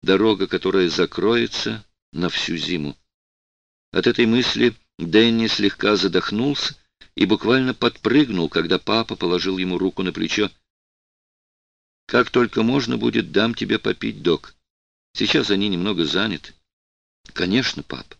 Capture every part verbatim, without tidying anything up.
дорога, которая закроется на всю зиму. От этой мысли Дэнни слегка задохнулся и буквально подпрыгнул, когда папа положил ему руку на плечо. «Как только можно будет, дам тебе попить, док. Сейчас они немного заняты». «Конечно, пап».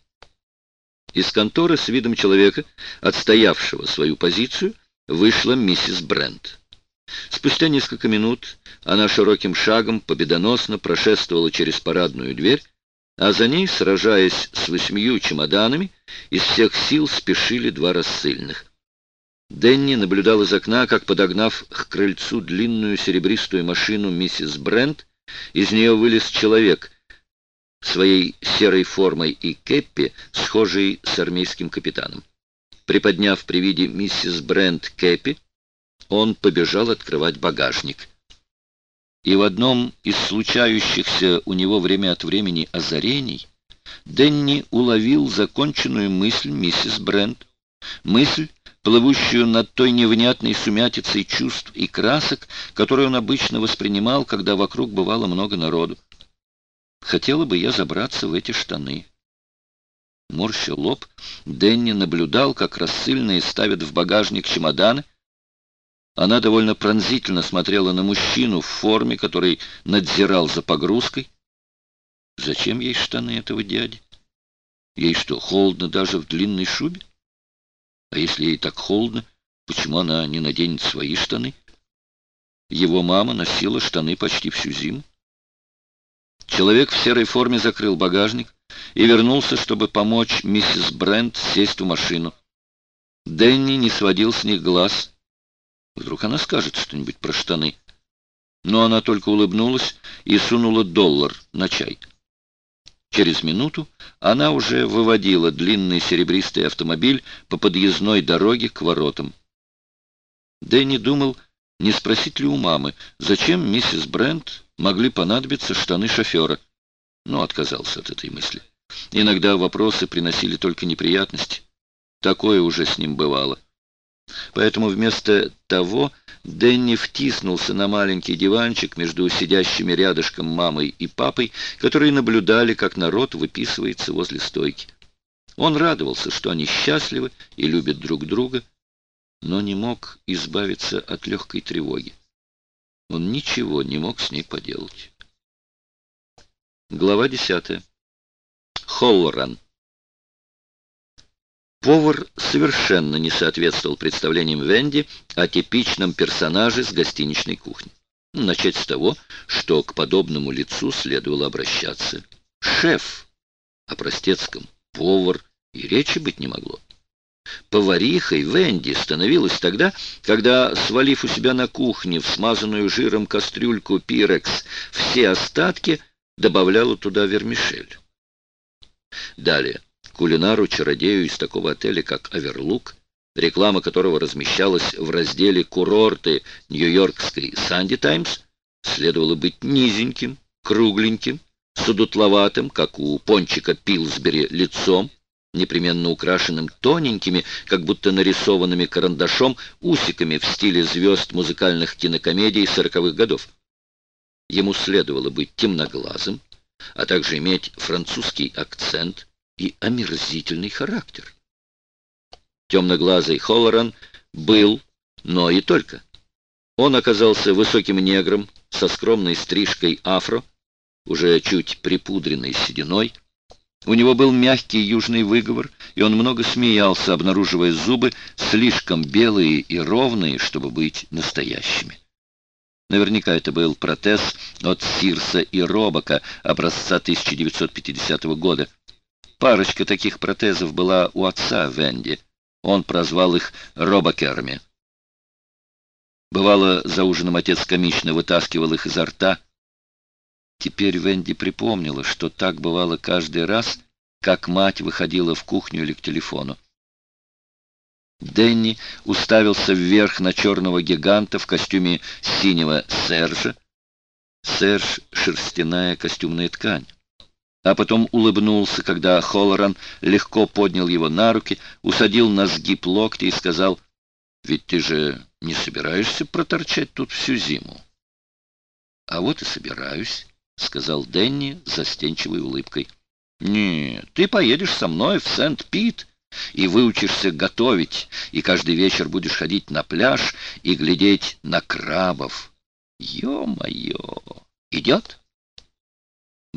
Из конторы с видом человека, отстоявшего свою позицию, вышла миссис Брент. Спустя несколько минут она широким шагом победоносно прошествовала через парадную дверь, а за ней, сражаясь с восьмию чемоданами, из всех сил спешили два рассыльных. Дэнни наблюдал из окна, как, подогнав к крыльцу длинную серебристую машину миссис Брент, из нее вылез человек, своей серой формой и кеппи, схожий с армейским капитаном. Приподняв при виде миссис Брент кеппи, он побежал открывать багажник. И в одном из случающихся у него время от времени озарений Дэнни уловил законченную мысль миссис Брент, мысль, плывущую над той невнятной сумятицей чувств и красок, которую он обычно воспринимал, когда вокруг бывало много народу. «Хотела бы я забраться в эти штаны». Морща лоб, Дэнни наблюдал, как рассыльные ставят в багажник чемоданы. Она довольно пронзительно смотрела на мужчину в форме, который надзирал за погрузкой. Зачем ей штаны этого дяди? Ей что, холодно даже в длинной шубе? А если ей так холодно, почему она не наденет свои штаны? Его мама носила штаны почти всю зиму. Человек в серой форме закрыл багажник и вернулся, чтобы помочь миссис Брент сесть в машину. Дэнни не сводил с них глаз. Вдруг она скажет что-нибудь про штаны. Но она только улыбнулась и сунула доллар на чай. Через минуту она уже выводила длинный серебристый автомобиль по подъездной дороге к воротам. Дэнни думал, не спросить ли у мамы, зачем миссис Брент могли понадобиться штаны шофера, но отказался от этой мысли. Иногда вопросы приносили только неприятности. Такое уже с ним бывало. Поэтому вместо того Дэнни втиснулся на маленький диванчик между сидящими рядышком мамой и папой, которые наблюдали, как народ выписывается возле стойки. Он радовался, что они счастливы и любят друг друга, но не мог избавиться от легкой тревоги. Он ничего не мог с ней поделать. Глава десятая. Холлоран. Повар совершенно не соответствовал представлениям Венди о типичном персонаже с гостиничной кухни. Начать с того, что к подобному лицу следовало обращаться шеф, о простецком повар и речи быть не могло. Поварихой Венди становилась тогда, когда, свалив у себя на кухне в смазанную жиром кастрюльку пирекс все остатки, добавляла туда вермишель. Далее, кулинару-чародею из такого отеля, как «Оверлук», реклама которого размещалась в разделе «Курорты» нью-йоркской «Санди Таймс», следовало быть низеньким, кругленьким, судутловатым, как у пончика Пилсбери, лицом, непременно украшенным тоненькими, как будто нарисованными карандашом, усиками в стиле звезд музыкальных кинокомедий сороковых годов. Ему следовало быть темноглазым, а также иметь французский акцент и омерзительный характер. Темноглазый Холлоран был, но и только. Он оказался высоким негром со скромной стрижкой афро, уже чуть припудренной сединой. У него был мягкий южный выговор, и он много смеялся, обнаруживая зубы слишком белые и ровные, чтобы быть настоящими. Наверняка это был протез от Сирса и Робака образца тысяча девятьсот пятидесятого года. Парочка таких протезов была у отца Венди. Он прозвал их робокерами. Бывало, за ужином отец комично вытаскивал их изо рта. Теперь Венди припомнила, что так бывало каждый раз, как мать выходила в кухню или к телефону. Дэнни уставился вверх на черного гиганта в костюме синего Сержа. Серж — шерстяная костюмная ткань. А потом улыбнулся, когда Холлоран легко поднял его на руки, усадил на сгиб локтя и сказал: «Ведь ты же не собираешься проторчать тут всю зиму?» «А вот и собираюсь». — сказал Дэнни с застенчивой улыбкой. «Нет, ты поедешь со мной в Сент-Пит и выучишься готовить, и каждый вечер будешь ходить на пляж и глядеть на крабов. Ё-моё! Идет?»